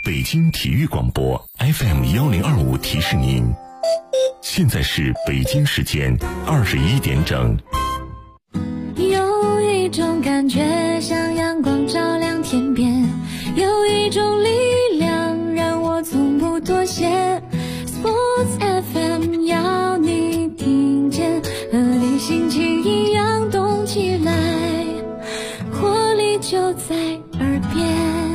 北京体育广播 FM1025提示您，现在是北京时间21点整。 有一种感觉像阳光照亮天边，有一种力量让我从不妥协。Sports FM 要你听见，和你心情一样动起来，活力就在耳边。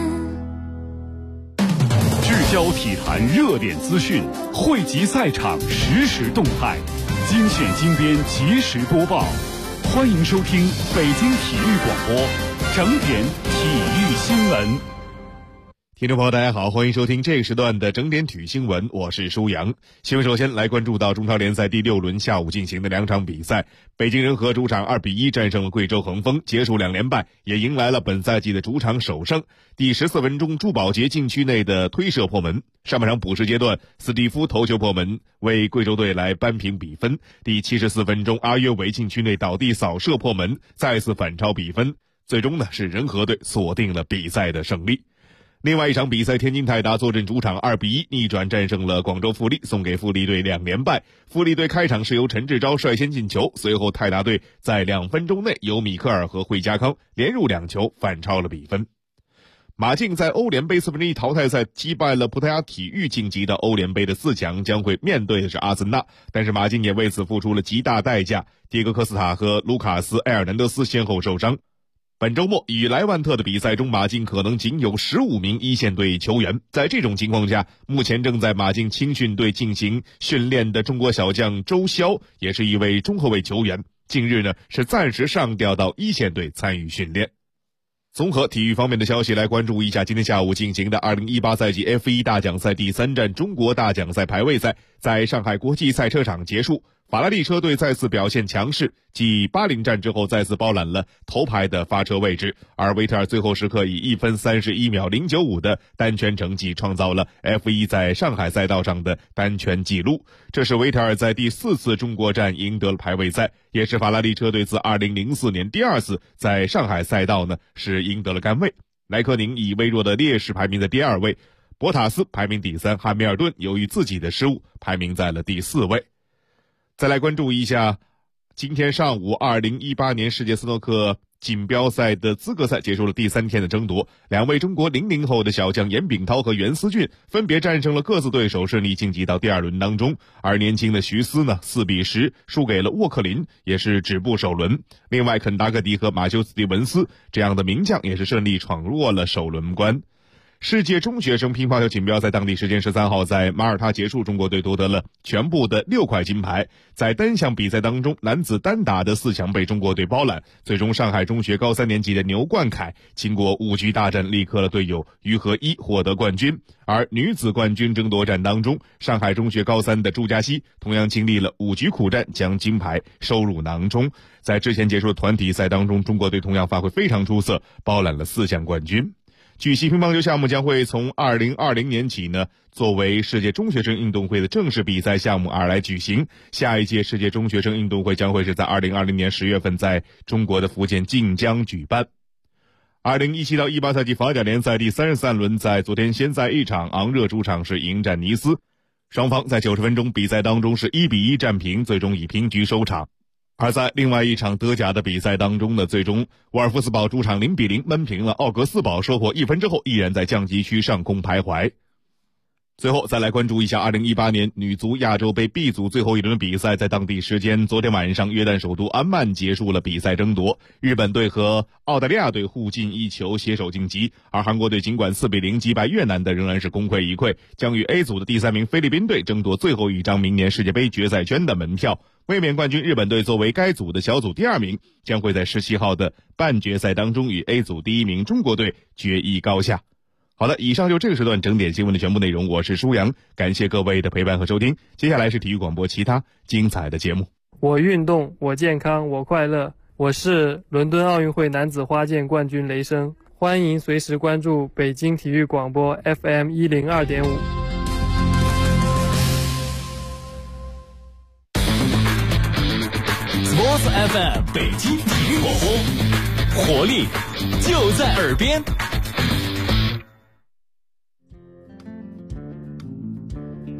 聚焦体坛热点资讯，汇集赛场实时动态，精选精编及时播报。欢迎收听北京体育广播整点体育新闻。 听众朋友大家好，欢迎收听这个时段的整点体育新闻，我是舒阳。新闻首先来关注到中超联赛第6轮下午进行的2场比赛，北京人和主场2-1战胜了贵州恒丰，结束2连败，也迎来了本赛季的主场首胜。第14分钟，朱宝杰禁区内的推射破门。上半场补时阶段，斯蒂夫头球破门，为贵州队来扳平比分。第74分钟，阿约维禁区内倒地扫射破门，再次反超比分。最终呢，是人和队锁定了比赛的胜利。另外一场比赛，天津泰达坐镇主场2-1逆转战胜了广州富力，送给富力队2连败。富力队开场是由陈志钊率先进球，随后泰达队在2分钟内由米克尔和惠家康连入2球，反超了比分。马竞在欧联杯1/4淘汰赛击败了葡萄牙体育，晋级到欧联杯的4强，将会面对的是阿森纳，但是马竞也为此付出了极大代价，迭戈科斯塔和卢卡斯·埃尔南德斯先后受伤。本周末与莱万特的比赛中，马竞可能仅有15名一线队球员。在这种情况下，目前正在马竞青训队进行训练的中国小将周潇，也是一位中后卫球员，近日呢是暂时上调到一线队参与训练。综合体育方面的消息来关注一下今天下午进行的2018赛季 F1 大奖赛第3站中国大奖赛排位赛，在上海国际赛车场结束。法拉利车队再次表现强势，继巴林站之后再次包揽了头排的发车位置，而维特尔最后时刻以1分31秒095的单圈成绩创造了 F1 在上海赛道上的单圈纪录。这是维特尔在第4次中国站赢得了排位赛，也是法拉利车队自2004年第2次在上海赛道呢是赢得了杆位。莱科宁以微弱的劣势排名在第2位，博塔斯排名第3，汉密尔顿由于自己的失误排名在了第4位。再来关注一下今天上午2018年世界斯诺克锦标赛的资格赛结束了第3天的争夺，2位中国00后的小将严炳涛和袁思俊分别战胜了各自对手，顺利晋级到第2轮当中。而年轻的徐思呢4-10输给了沃克林，也是止步首轮。另外肯达克迪和马修斯蒂文斯这样的名将也是顺利闯过了首轮关。世界中学生乒乓球锦标赛当地时间13号在马耳他结束，中国队夺得了全部的6块金牌。在单项比赛当中，男子单打的4强被中国队包揽，最终上海中学高3年级的牛冠凯经过5局大战力克了队友于和一，获得冠军。而女子冠军争夺战当中，上海中学高3的朱佳熙同样经历了5局苦战，将金牌收入囊中。在之前结束的团体赛当中，中国队同样发挥非常出色，包揽了4项冠军。举系乒乓球项目将会从2020年起呢，作为世界中学生运动会的正式比赛项目而来举行。下一届世界中学生运动会将会是在2020年10月份在中国的福建晋江举办。2017到18赛季法甲联赛第33轮在昨天先赛一场，昂热主场是迎战尼斯，双方在90分钟比赛当中是1-1战平，最终以平局收场。而在另外一场德甲的比赛当中呢，最终沃尔夫斯堡主场0-0闷平了奥格斯堡，收获1分之后依然在降级区上空徘徊。最后再来关注一下2018年女足亚洲杯 B 组最后一轮比赛，在当地时间昨天晚上约旦首都安曼结束了比赛争夺，日本队和澳大利亚队互进1球携手晋级，而韩国队尽管4-0击败越南的仍然是功亏一篑，将与 A 组的第3名菲律宾队争夺最后一张明年世界杯决赛圈的门票。卫冕冠军日本队作为该组的小组第2名，将会在17号的半决赛当中与 A 组第1名中国队决一高下。好的，以上就这个时段整点新闻的全部内容，我是舒阳，感谢各位的陪伴和收听。接下来是体育广播其他精彩的节目。 我运动，我健康，我快乐。我是伦敦奥运会男子花剑冠军雷声，欢迎随时关注北京体育广播 FM102.5。 Sports FM 北京体育广播，活力就在耳边。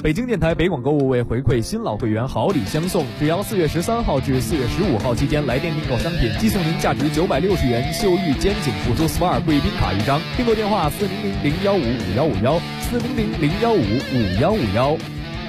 北京电台北广购物为回馈新老会员好礼相送，只要4月13号至4月15号期间来电订购商品，即送您价值960元秀玉肩颈辅助 SPA 贵宾卡1张。订购电话400-015-5151，400-015-5151。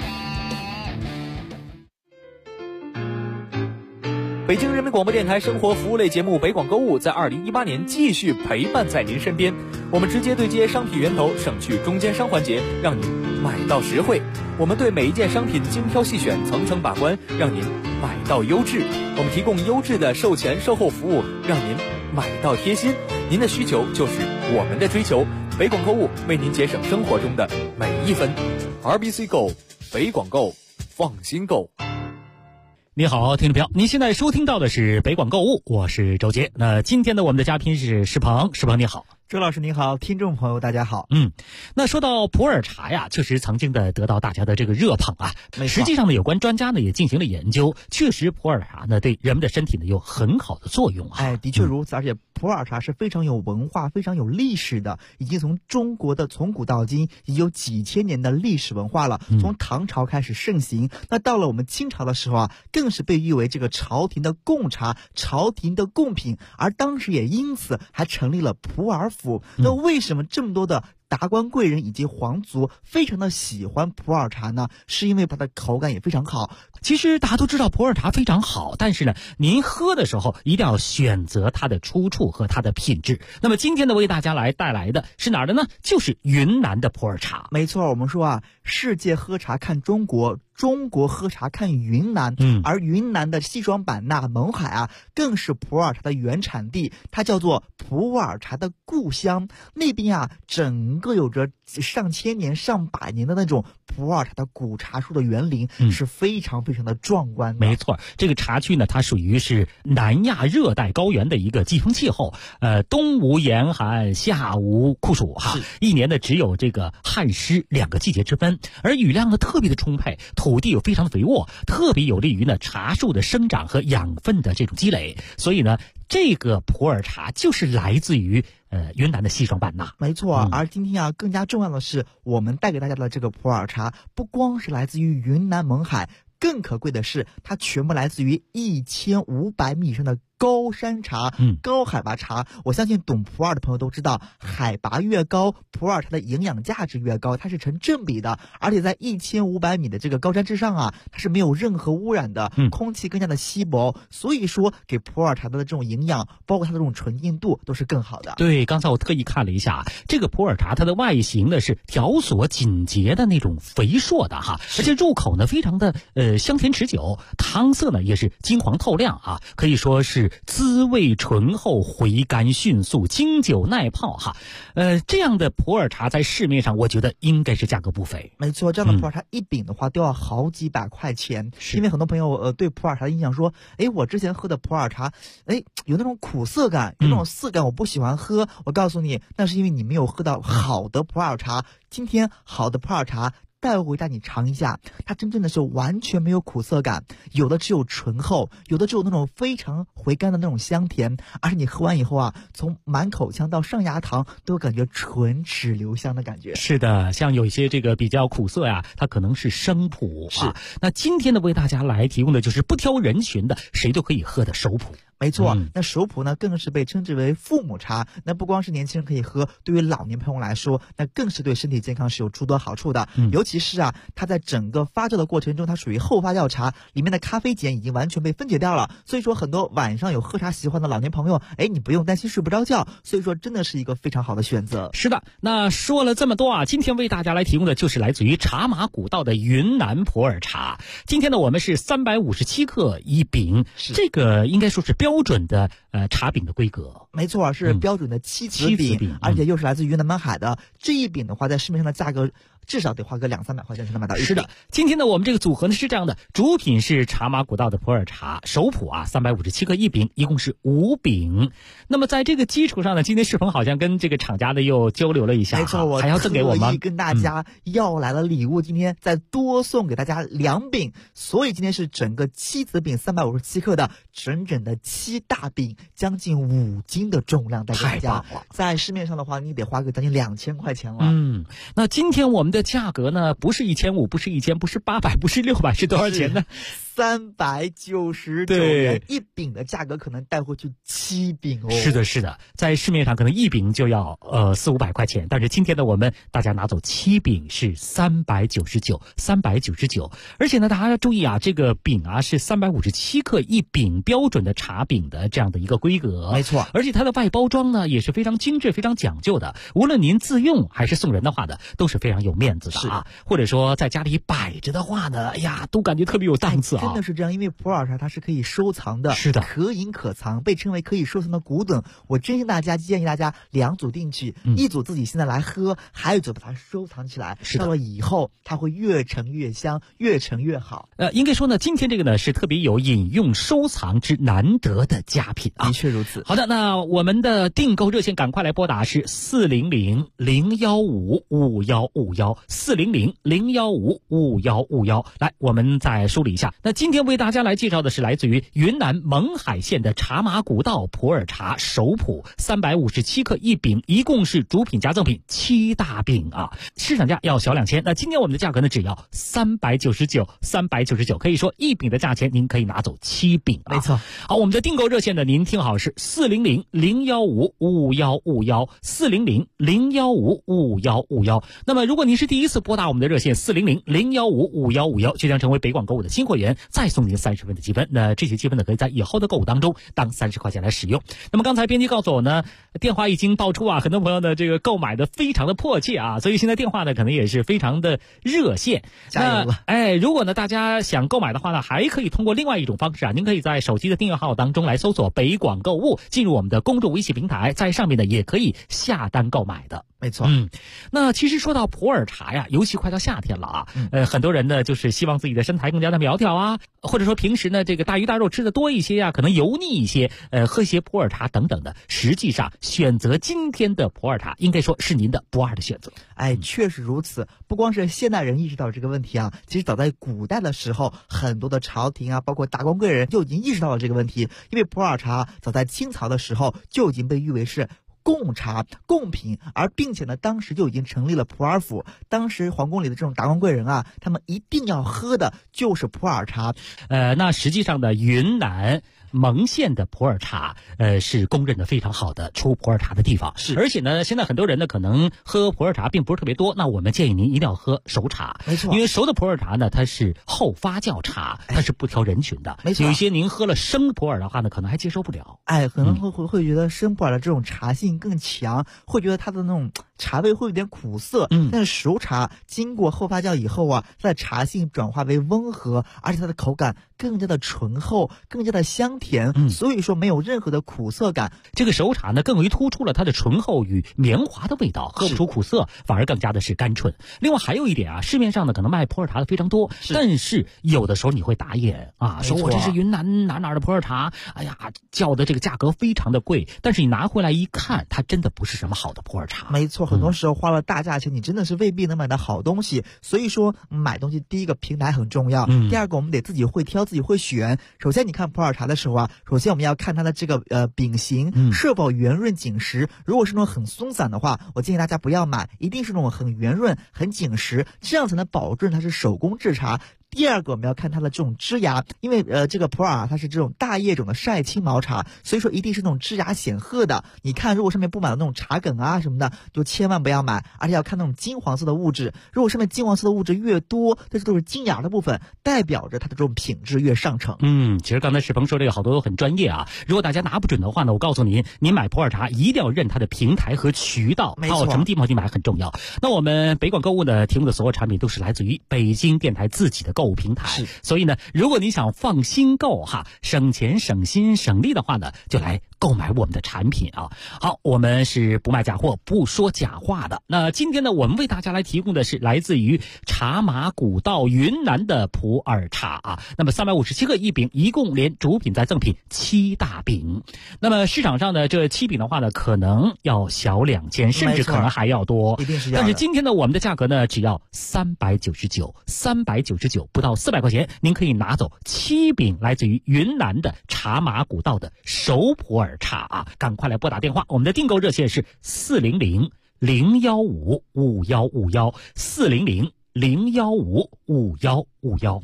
北京人民广播电台生活服务类节目北广购物在2018年继续陪伴在您身边，我们直接对接商品源头，省去中间商环节，让您买到实惠。我们对每一件商品精挑细选，层层把关，让您买到优质。我们提供优质的售前售后服务，让您买到贴心。您的需求就是我们的追求，北广购物为您节省生活中的每一分。RBC Go， 北广购，放心购。 你好，听众朋友，您现在收听到的是北广购物，我是周杰。那今天的我们的嘉宾是石鹏，石鹏你好。 周老师您好，听众朋友大家好。 那说到普洱茶呀，确实曾经的得到大家的这个热捧啊。实际上呢，有关专家呢也进行了研究，确实普洱茶呢对人们的身体呢有很好的作用啊。 的确如此，而且普洱茶是非常有文化、非常有历史的，已经从中国的从古到今已有几千年的历史文化了。从唐朝开始盛行，那到了我们清朝的时候啊，更是被誉为这个朝廷的贡茶、朝廷的贡品，而当时也因此还成立了普洱府。那为什么这么多的达官贵人以及皇族非常的喜欢普洱茶呢？是因为它的口感也非常好。 其实大家都知道普洱茶非常好，但是呢，您喝的时候一定要选择它的出处和它的品质。那么今天呢，为大家来带来的是哪儿的呢？就是云南的普洱茶。 没错，我们说啊，世界喝茶看中国，中国喝茶看云南。而云南的西双版纳、勐海啊，更是普洱茶的原产地，它叫做普洱茶的故乡。那边啊，整个有着上千年、上百年的那种普洱茶的古茶树的园林，是非常非常的壮观的。 没错，这个茶区呢，它属于是南亚热带高原的一个季风气候，冬无严寒，夏无酷暑哈，一年呢只有这个旱湿2个季节之分，而雨量呢特别的充沛，土地又非常的肥沃，特别有利于呢茶树的生长和养分的这种积累，所以呢，这个普洱茶就是来自于云南的西双版纳。 没错，而今天啊，更加重要的是，我们带给大家的这个普洱茶，不光是来自于云南勐海，更可贵的是，它全部来自于1500米以上的高山茶，高海拔茶。我相信懂普洱的朋友都知道，海拔越高，普洱茶的营养价值越高，它是成正比的。而且在1500米的这个高山之上啊，它是没有任何污染的，空气更加的稀薄，所以说给普洱茶的这种营养，包括它的这种纯净度都是更好的。 对，刚才我特意看了一下，这个普洱茶它的外形呢是条索紧结的那种肥硕的哈，而且入口呢非常的香甜持久，汤色呢也是金黄透亮啊，可以说是滋味醇厚，回甘迅速，经久耐泡哈。这样的普洱茶在市面上我觉得应该是价格不菲。 没错，这样的普洱茶一饼的话都要好几百块钱。因为很多朋友对普洱茶的印象说，我之前喝的普洱茶有那种苦涩感，有那种涩感，我不喜欢喝。我告诉你，那是因为你没有喝到好的普洱茶。今天好的普洱茶带回家你尝一下，它真正的是完全没有苦涩感，有的只有醇厚，有的只有那种非常回甘的那种香甜，而且你喝完以后啊，从满口腔到上牙膛都感觉唇齿留香的感觉。 是的，像有一些这个比较苦涩呀，它可能是生普啊。那今天呢，为大家来提供的就是不挑人群的，谁都可以喝的熟普。 没错，那熟普呢更是被称之为父母茶，那不光是年轻人可以喝，对于老年朋友来说，那更是对身体健康是有诸多好处的。尤其是啊，它在整个发酵的过程中，它属于后发酵茶，里面的咖啡碱已经完全被分解掉了，所以说很多晚上有喝茶习惯的老年朋友，你不用担心睡不着觉，所以说真的是一个非常好的选择。 是的，那说了这么多啊，今天为大家来提供的就是来自于茶马古道的云南普洱茶。今天呢，我们是357克一饼，这个应该说是标准的茶饼的规格。 没错，是标准的七子饼，而且又是来自云南勐海的。这一饼的话，在市面上的价格至少得花个200-300块钱才能买到一饼。 是的，今天呢，我们这个组合呢是这样的，主品是茶马古道的普洱茶，熟普啊357克一饼，一共是5饼。那么在这个基础上呢，今天世鹏好像跟这个厂家的又交流了一下， 没错，我还要赠给我们跟大家要来了礼物，今天再多送给大家2饼，所以今天是整个七子饼357克的整整的7大饼，将近5斤的重量带给大家。在市面上的话，你得花个将近2000块钱了。 那今天我们的的价格呢，不是1500，不是1000，不是800，不是600，是多少钱呢 ？399元一饼的价格可能带回去7饼哦。 是的，是的，在市面上可能一饼就要400-500块钱，但是今天呢，我们大家拿走7饼是399，而且呢，大家注意啊，这个饼啊是357克一饼，标准的茶饼的这样的一个规格， 没错。 而且它的外包装呢也是非常精致、非常讲究的，无论您自用还是送人的话呢，都是非常有面子的啊。或者说在家里摆着的话呢，哎呀，都感觉特别有档次啊。 真的是这样，因为普洱茶它是可以收藏的， 是的， 可饮可藏，被称为可以收藏的古董。我建议大家2组定去，一组自己现在来喝，还有一组把它收藏起来，到了以后它会越陈越香，越陈越好。 应该说呢，今天这个呢是特别有饮用收藏之难得的佳品啊。 的确如此。 好的，那我们的订购热线赶快来拨打是400-015-5151，400-015-5151。来，我们再梳理一下。那今天为大家来介绍的是来自于云南勐海县的茶马古道普洱茶首普，357克一饼，一共是主品加赠品7大饼啊，市场价要小2000。那今天我们的价格呢只要399，可以说一饼的价钱您可以拿走7饼啊。 没错。 好，我们的订购热线呢，您听好是400-015-5151，400-015-5151。那么如果您是第一次拨打我们的热线400-015-5151，就将成为北广购物的新会员，再送您30分的积分。那这些积分呢，可以在以后的购物当中当30块钱来使用。那么刚才编辑告诉我呢，电话已经爆出啊，很多朋友呢这个购买的非常的迫切啊，所以现在电话呢可能也是非常的热线。 加油了！ 如果呢大家想购买的话呢，还可以通过另外一种方式啊，您可以在手机的订阅号当中来搜索北广购物，进入我们的公众微信平台，在上面呢也可以下单购买的。 没错。 那其实说到普洱茶呀，尤其快到夏天了啊，很多人呢就是希望自己的身材更加的苗条啊，或者说平时呢这个大鱼大肉吃的多一些呀，可能油腻一些，喝一些普洱茶等等的。实际上选择今天的普洱茶，应该说是您的不二的选择。 确实如此。不光是现代人意识到这个问题啊，其实早在古代的时候，很多的朝廷啊，包括达官贵人就已经意识到了这个问题。因为普洱茶早在清朝的时候就已经被誉为是贡茶贡品，而并且呢，当时就已经成立了普洱府。当时皇宫里的这种达官贵人啊，他们一定要喝的就是普洱茶。 那实际上呢，云南勐县的普洱茶，是公认的非常好的出普洱茶的地方。 是， 而且呢，现在很多人呢可能喝普洱茶并不是特别多，那我们建议您一定要喝熟茶。 没错， 因为熟的普洱茶呢，它是后发酵茶，它是不挑人群的。 没错， 有一些您喝了生普洱的话呢，可能还接受不了。 可能会觉得生普洱的这种茶性更强，会觉得它的那种茶味会有点苦涩。但是熟茶经过后发酵以后啊，它的茶性转化为温和，而且它的口感更加的醇厚，更加的香甜，所以说没有任何的苦涩感。 这个熟茶呢，更为突出了它的醇厚与绵滑的味道，喝不出苦涩，反而更加的是甘醇。另外还有一点啊，市面上呢可能卖普洱茶的非常多，但是有的时候你会打眼啊，说我这是云南哪的普洱茶，哎呀，叫的这个价格非常的贵，但是你拿回来一看，它真的不是什么好的普洱茶。 没错，很多时候花了大价钱，你真的是未必能买到好东西。所以说买东西第一个平台很重要，第二个我们得自己会挑，自己会选。首先你看普洱茶的时候啊，首先我们要看它的这个饼形是否圆润紧实。如果是那种很松散的话，我建议大家不要买，一定是那种很圆润很紧实，这样才能保证它是手工制茶。第二个我们要看它的这种枝芽，因为这个普洱它是这种大叶种的晒青毛茶，所以说一定是那种枝芽显赫的。你看如果上面布满了那种茶梗啊什么的，就千万不要买。而且要看那种金黄色的物质，如果上面金黄色的物质越多，这都是金芽的部分，代表着它的这种品质越上乘。 其实刚才世鹏说这个好多都很专业啊，如果大家拿不准的话呢，我告诉您买普洱茶一定要认它的平台和渠道，到什么地方去买很重要。那我们北广购物呢提供的所有产品都是来自于北京电台自己的购物平台，所以呢，如果你想放心购省钱省心省力的话呢，就来购买我们的产品啊。好，我们是不卖假货不说假话的。那今天呢，我们为大家来提供的是来自于茶马古道云南的普洱茶啊。那么357克一饼，一共连主品再赠品7大饼。那么市场上的这7饼的话呢，可能要小2000，甚至可能还要多， 一定是要的。 但是今天呢，我们的价格呢只要399，不到400块钱，您可以拿走7饼来自于云南的茶马古道的熟普洱茶啊！赶快来拨打电话，我们的订购热线是400-015-5151，400-015-5151， 400-015-5151，400-015-5151。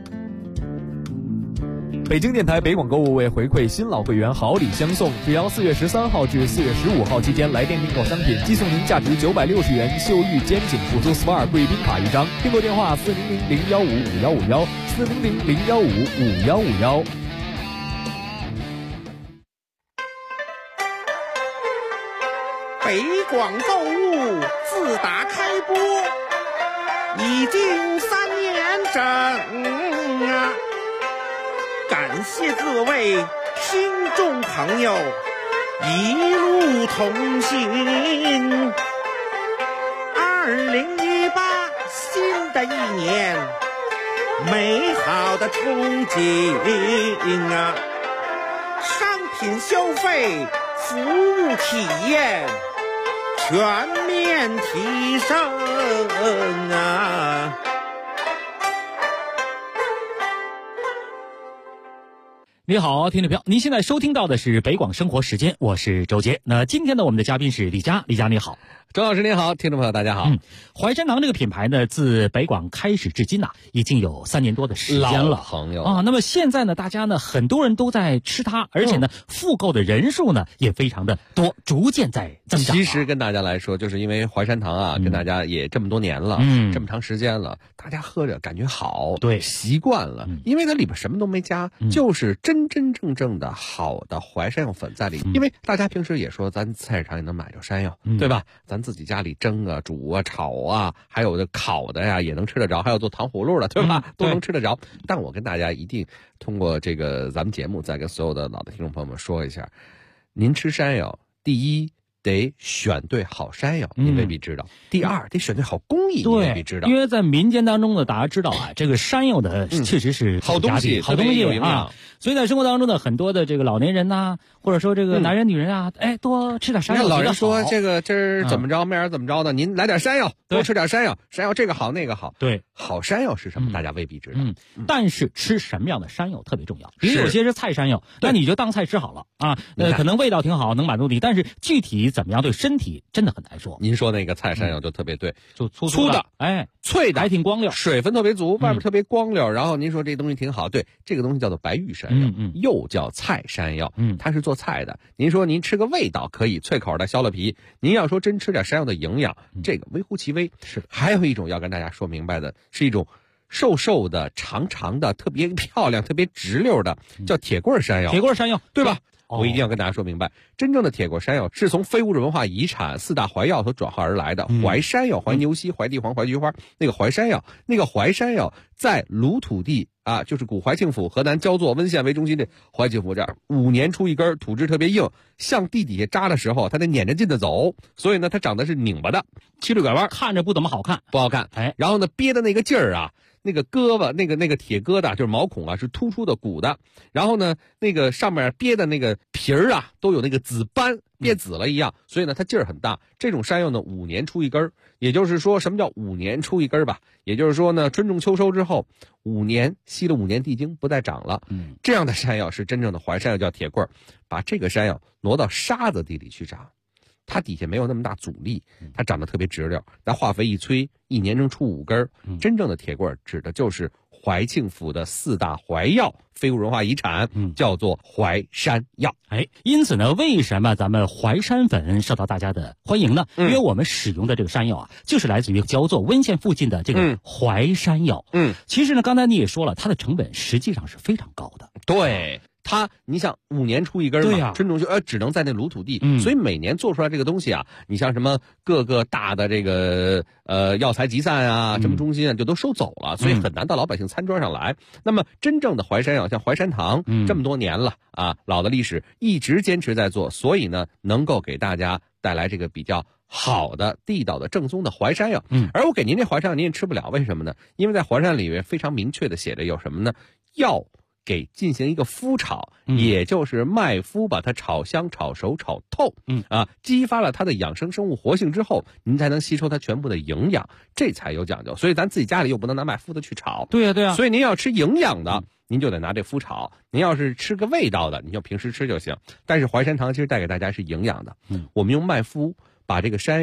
北京电台北广购物为回馈新老会员好礼相送，只要4月13号至4月15号期间来电订购商品，即送您价值960元秀玉肩颈辅助 SPA 贵宾卡1张。订购电话400-015-5151，400-015-5151。 北广购物自打开播已经3年整啊，感谢各位听众朋友一路同行。2018新的一年，美好的憧憬啊，商品消费、服务体验全面提升啊！ 你好，听众朋友，您现在收听到的是北广生活时间，我是周杰。那今天呢，我们的嘉宾是李佳，李佳你好。 周老师您好，听众朋友大家好。 淮山堂这个品牌呢，自北广开始至今已经有3年多的时间了， 老朋友啊。那么现在呢，大家呢很多人都在吃它，而且呢，复购的人数呢也非常的多，逐渐在增长。 其实跟大家来说，就是因为淮山堂啊，跟大家也这么多年了，这么长时间了，大家喝着感觉好， 对， 习惯了，因为它里边什么都没加，就是真真正正的好的淮山药粉在里。因为大家平时也说，咱菜市场也能买着山药，对吧？咱自己家里蒸啊、煮啊、炒啊，还有的烤的呀，也能吃得着，还有做糖葫芦的，对吧？都能吃得着。但我跟大家一定通过这个咱们节目，再跟所有的老的听众朋友们说一下，您吃山药，第一得选对好山药，你未必知道；第二得选对好工艺，你未必知道。 因为在民间当中呢，大家知道啊，这个山药的确实是好东西， 好东西啊。所以在生活当中呢，很多的这个老年人呐，或者说这个男人女人啊，多吃点山药。 老人说这个今儿怎么着，明儿怎么着的，您来点山药，多吃点山药，山药这个好那个好。 对， 好山药是什么？大家未必知道。 但是吃什么样的山药特别重要。比如有些是菜山药，那你就当菜吃好了啊。可能味道挺好，能满足你，但是具体怎么样对身体真的很难说。 您说那个菜山药就特别对， 就粗的， 脆的， 还挺光溜， 水分特别足，外面特别光溜。然后您说这东西挺好，对，这个东西叫做白玉山药，又叫菜山药，它是做菜的。您说您吃个味道可以，脆口的削了皮。您要说真吃点山药的营养，这个微乎其微。 是， 还有一种要跟大家说明白的，是一种瘦瘦的、长长的、特别漂亮、特别直溜的，叫铁棍山药。 铁棍山药， 对吧？我一定要跟大家说明白，真正的铁棍山药是从非物质文化遗产4大淮药所转化而来的。淮山药、淮牛膝、淮地黄、淮菊花，那个淮山药，在鲁土地啊，就是古淮庆府河南焦作温县为中心的淮庆府这儿，5年出一根，土质特别硬，向地底下扎的时候，它得撵着劲的走，所以呢，它长得是拧巴的，七溜拐弯， 看着不怎么好看， 不好看。然后呢，憋的那个劲儿啊。那个胳膊，那个铁疙瘩就是毛孔啊，是突出的鼓的。然后呢，那个上面憋的那个皮儿啊，都有那个紫斑，憋紫了一样。所以呢，它劲儿很大。这种山药呢，5年出一根，也就是说，什么叫5年出一根吧？也就是说呢，春种秋收之后，5年吸了5年地精，不再长了。这样的山药是真正的淮山药，叫铁棍儿。把这个山药挪到沙子地里去长。它底下没有那么大阻力，它长得特别直溜，但化肥一催，1年能出5根。真正的铁棍指的就是淮庆府的4大淮药非物质文化遗产，叫做淮山药。 因此呢，为什么咱们淮山粉受到大家的欢迎呢？因为我们使用的这个山药啊，就是来自于焦作温县附近的这个淮山药。其实呢，刚才你也说了，它的成本实际上是非常高的。 对。你像5年出一根嘛， 对呀， 春种就只能在那鲁土地，所以每年做出来这个东西啊，你像什么各个大的这个药材集散啊，什么中心啊，就都收走了，所以很难到老百姓餐桌上来。那么真正的淮山药，像淮山堂，这么多年了啊，老的历史一直坚持在做，所以呢，能够给大家带来这个比较好的、地道的、正宗的淮山药。而我给您这淮山药您也吃不了，为什么呢？因为在淮山里面非常明确的写着有什么呢？要给进行一个麸炒，也就是麦麸把它炒香、炒熟、炒透，激发了它的养生生物活性之后，您才能吸收它全部的营养，这才有讲究。所以咱自己家里又不能拿麦麸的去炒， 对呀对呀。 所以您要吃营养的，您就得拿这麸炒；您要是吃个味道的，您就平时吃就行。但是淮山堂其实带给大家是营养的，我们用麦麸把这个山药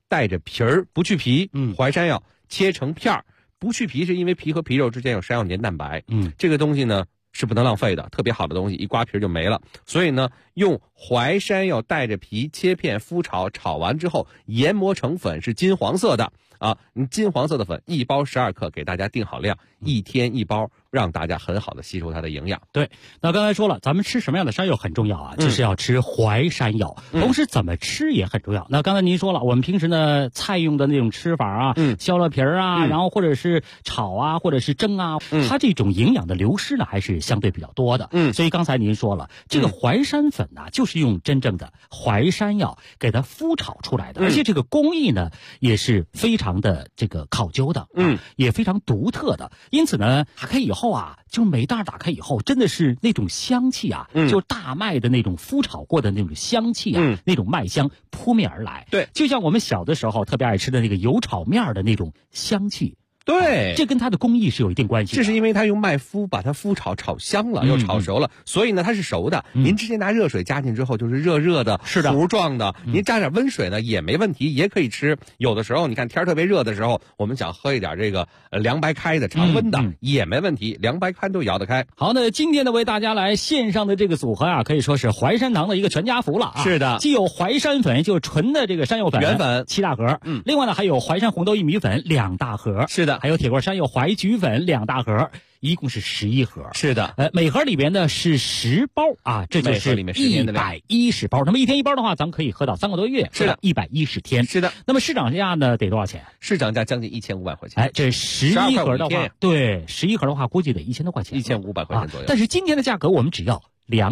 带着皮儿不去皮，淮山药切成片儿，不去皮是因为皮和皮肉之间有山药黏蛋白，这个东西呢是不能浪费的，特别好的东西一刮皮就没了。所以呢，用淮山药带着皮切片麸炒，炒完之后研磨成粉，是金黄色的啊。金黄色的粉1包12克，给大家定好量，1天1包，让大家很好的吸收它的营养。 对，那刚才说了，咱们吃什么样的山药很重要啊，就是要吃淮山药，同时怎么吃也很重要。那刚才您说了，我们平时呢菜用的那种吃法啊，削了皮儿啊，然后或者是炒啊，或者是蒸啊，它这种营养的流失呢还是相对比较多的。所以刚才您说了，这个淮山粉呢，就是用真正的淮山药给它麸炒出来的，而且这个工艺呢也是非常的这个考究的，也非常独特的。因此呢，打开以后啊，就每袋打开以后，真的是那种香气啊，就大麦的那种麸炒过的那种香气啊，那种麦香扑面而来。 对， 就像我们小的时候特别爱吃的那个油炒面的那种香气。 对， 这跟它的工艺是有一定关系的。 这是因为它用麦麸把它麸炒香了，又炒熟了，所以呢它是熟的。您直接拿热水加进之后就是热热的， 是的， 糊状的。您加点温水呢也没问题，也可以吃。有的时候你看天特别热的时候，我们想喝一点这个凉白开的常温的也没问题，凉白开都摇得开。 好，那今天呢为大家来线上的这个组合啊，可以说是淮山堂的一个全家福了啊。 是的， 既有淮山粉，就是纯的这个山药粉原粉 7大盒，另外呢还有淮山红豆薏米粉2大盒， 是的， 还有铁棍山药淮菊粉2大盒，一共是11盒。 是的， 每盒里边呢是10包啊，这就是110包。那么1天1包的话，咱们可以喝到3个多月， 是的 ，110天。 是的。 那么市场价呢得多少钱？ 市场价将近1500块钱。 这11盒的话，对，11盒的话估计得1000多块钱 ，1500块钱左右。 但是今天的价格我们只要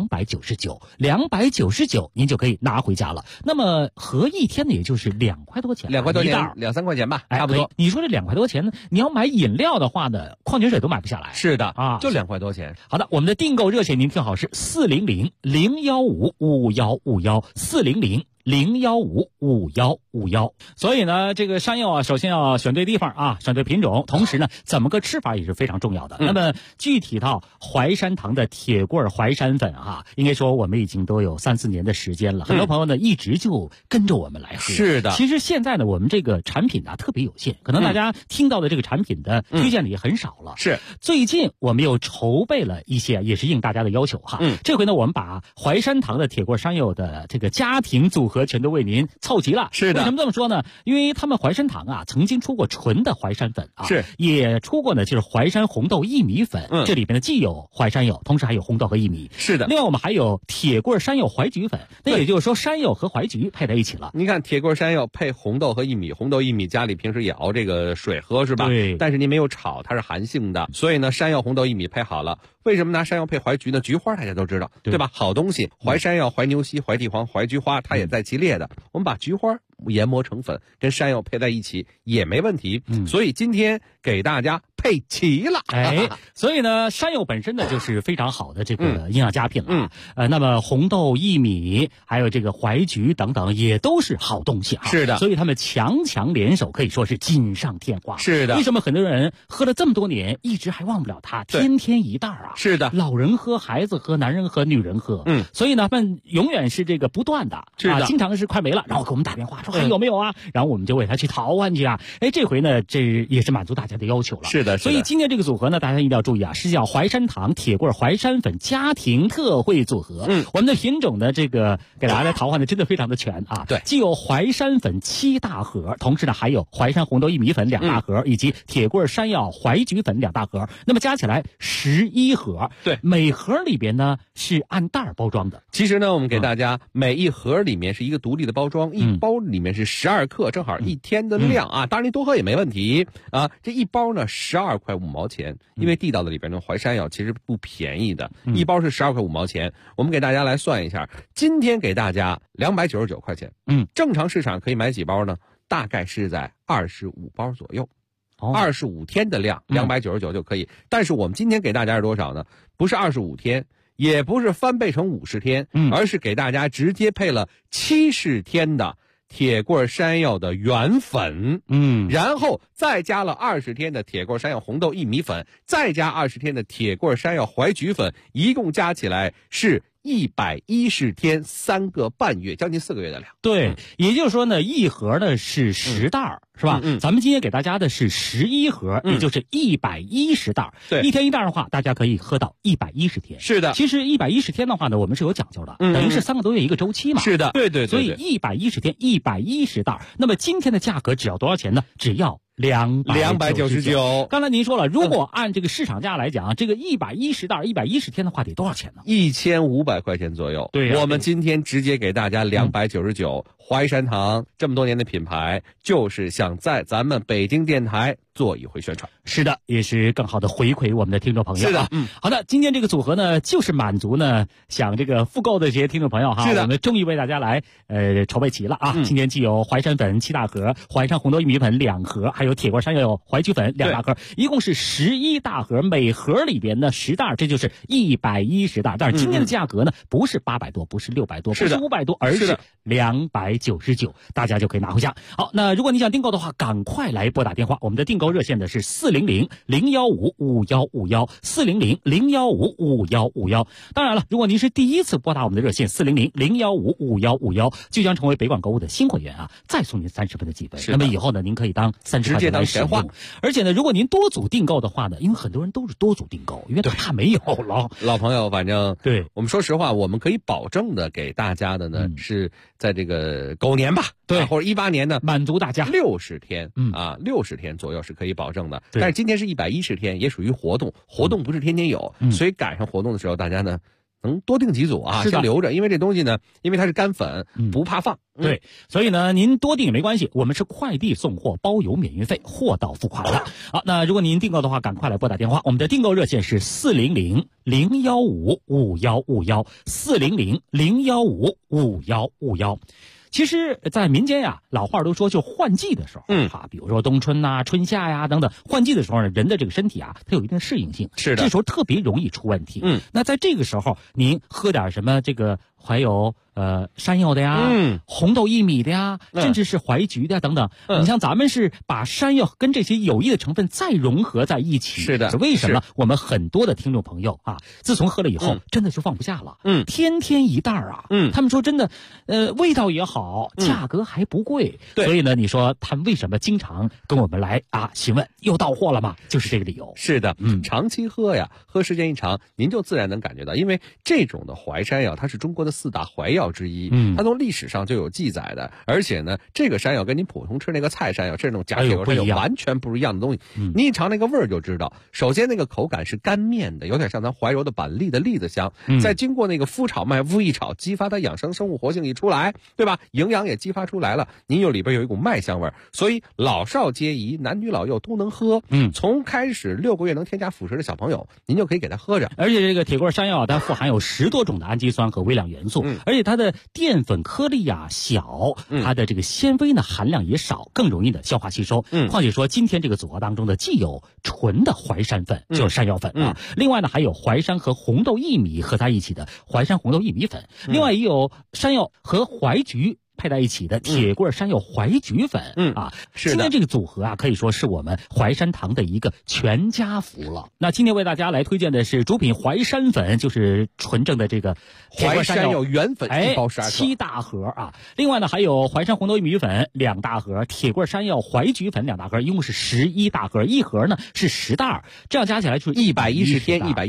299，您就可以拿回家了。那么合1天呢，也就是2块多钱，2 块多钱，2、3块钱吧，差不多。 你说这2块多钱呢？你要买饮料的话呢，矿泉水都买不下来。 是的啊， 就2块多钱。 好的，我们的订购热线您听好是400-015-5151，400-015-5151。所以呢，这个山药啊，首先要选对地方啊，选对品种，同时呢，怎么个吃法也是非常重要的。那么具体到淮山堂的铁棍淮山粉啊，应该说我们已经都有3、4年的时间了，很多朋友呢一直就跟着我们来喝。 是的， 其实现在呢，我们这个产品啊特别有限，可能大家听到的这个产品的推荐里也很少了。 是， 最近我们又筹备了一些，也是应大家的要求哈。这回呢，我们把淮山堂的铁棍山药的这个家庭组合全都为您凑齐了。 是的， 为什么这么说呢？因为他们淮山堂啊，曾经出过纯的淮山粉啊， 是， 也出过呢，就是淮山红豆薏米粉。这里边呢既有淮山药，同时还有红豆和薏米。 是的。 另外我们还有铁棍山药淮菊粉，那也就是说山药和淮菊配在一起了。 您看铁棍山药配红豆和薏米，红豆薏米家里平时也熬这个水喝是吧？ 对。 但是您没有炒，它是寒性的，所以呢，山药、红豆、薏米配好了。为什么拿山药配淮菊呢？菊花大家都知道，对吧？好东西，淮山药、淮牛膝、淮地黄、淮菊花，它也在其列的。我们把菊花研磨成粉，跟山药配在一起也没问题。所以今天给大家配齐了。 所以呢，山药本身呢就是非常好的这个营养佳品了。那么红豆、薏米还有这个淮菊等等也都是好东西啊。 是的。 所以他们强联手，可以说是锦上添花。 是的。 为什么很多人喝了这么多年，一直还忘不了它？天天一袋啊。 是的。 老人喝，孩子喝，男人喝，女人喝。所以呢，他们永远是这个不断的。 是的。 经常是快没了，然后给我们打电话说还有没有啊？然后我们就为他去淘换去啊。这回呢，这也是满足大家的要求了。 是的。 所以今天这个组合呢，大家一定要注意啊，是叫淮山堂铁棍淮山粉家庭特惠组合。我们的品种的这个给大家来淘换的真的非常的全啊。 对， 既有淮山粉7大盒，同时呢还有淮山红豆薏米粉2大盒，以及铁棍山药淮菊粉2大盒，那么加起来11盒。 对， 每盒里边呢是按袋包装的。 其实呢，我们给大家每一盒里面是一个独立的包装，一包里面是12克，正好1天的量啊。当然你多喝也没问题啊。这一包呢12块5毛钱，因为地道的里边的淮山药其实不便宜的，一包是12块5毛钱。我们给大家来算一下，今天给大家299块钱。正常市场可以买几包呢？大概是在25包左右。25天的量299就可以。但是我们今天给大家是多少呢？不是25天，也不是翻倍成50天，而是给大家直接配了70天的铁棍山药的原粉，然后再加了20天的铁棍山药红豆薏米粉，再加20天的铁棍山药淮菊粉，一共加起来是110天3个半月，将近4个月的量。 对，也就是说呢，一盒呢是10袋，是吧？咱们今天给大家的是11盒，也就是110袋。 对， 一天一袋的话，大家可以喝到110天。 是的， 其实110天的话呢，我们是有讲究的，等于是3个多月一个周期嘛。 是的，对。 所以110天110袋，那么今天的价格只要多少钱呢？只要299。刚才您说了，如果按这个市场价来讲，这个110袋110天的话，得多少钱呢 ？1500块钱左右。 对， 我们今天直接给大家299。淮山堂这么多年的品牌，就是想在咱们北京电台做一回宣传。 是的，也是更好的回馈我们的听众朋友。 是的， 好的，今天这个组合呢，就是满足呢想这个复购的这些听众朋友哈。 是的， 我们终于为大家来筹备齐了啊。今天既有淮山粉7大盒，淮山红豆薏米粉2盒，还有铁棍山药淮菊粉2大盒，一共是11大盒，每盒里边呢10袋，这就是110袋。但是今天的价格呢，不是800多，不是600多，不是500多，而是299，大家就可以拿回家。好，那如果你想订购的话，赶快来拨打电话，我们的订购热线的是400-015-5151，400-015-5151。当然了，如果您是第一次拨打我们的热线400-015-5151，就将成为北广购物的新会员啊，再送您30分的积分。那么以后呢，您可以当30块钱来使用。而且呢，如果您多组订购的话呢，因为很多人都是多组订购，因为怕没有了。 老朋友，反正对我们说实话，我们可以保证的给大家的呢，是在这个狗年吧， 对， 或者18年呢， 满足大家 60天，60天左右是可以保证的。但是今天是110天，也属于活动不是天天有，所以赶上活动的时候，大家呢能多订几组啊，先留着，因为这东西呢，因为它是干粉，不怕放。 对，所以呢，您多订也没关系，我们是快递送货包邮免运费，货到付款的。好，那如果您订购的话，赶快来拨打电话，我们的订购热线是400-015-5151，400-015-5151。其实，在民间呀，老话都说，就换季的时候，比如说冬春呐、春夏呀等等，换季的时候呢，人的这个身体啊，它有一定的适应性， 是的， 这时候特别容易出问题。那在这个时候，您喝点什么这个，还有山药的呀，红豆薏米的呀，甚至是淮菊的等等。你像咱们是把山药跟这些有益的成分再融合在一起。 是的， 为什么我们很多的听众朋友啊，自从喝了以后，真的就放不下了。天天一袋啊。他们说真的，味道也好，价格还不贵。所以呢，你说他们为什么经常跟我们来询问又到货了吗？就是这个理由。 是的，长期喝呀，喝时间一长，您就自然能感觉到，因为这种的淮山药，它是中国的4大淮药之一，它从历史上就有记载的，而且呢，这个山药跟您普通吃那个菜山药，这种假铁棍山药完全不一样的东西。你一尝那个味儿就知道，首先那个口感是干面的，有点像咱怀柔的板栗的栗子香，再经过那个麸炒麦麸一炒，激发它养生生物活性一出来，对吧？营养也激发出来了，您又里边有一股麦香味儿，所以老少皆宜，男女老幼都能喝。从开始6个月能添加辅食的小朋友，您就可以给他喝着。 而且这个铁棍山药它富含有10多种的氨基酸和微量元素，而且它的淀粉颗粒小，它的这个纤维呢含量也少，更容易的消化吸收。况且说今天这个组合当中的既有纯的淮山粉，就是山药粉另外呢还有淮山和红豆薏米合在一起的淮山红豆薏米粉，另外也有山药和淮菊配在一起的铁棍山药淮菊粉是的。今天这个组合啊，可以说是我们淮山堂的一个全家福了。那今天为大家来推荐的是主品淮山粉，就是纯正的这个淮山药原粉1包12克 ，7大盒啊。另外呢还有淮山红豆薏米粉2大盒，铁棍山药淮菊粉2大盒，一共是11大盒，一盒呢是10袋，这样加起来就是 110天110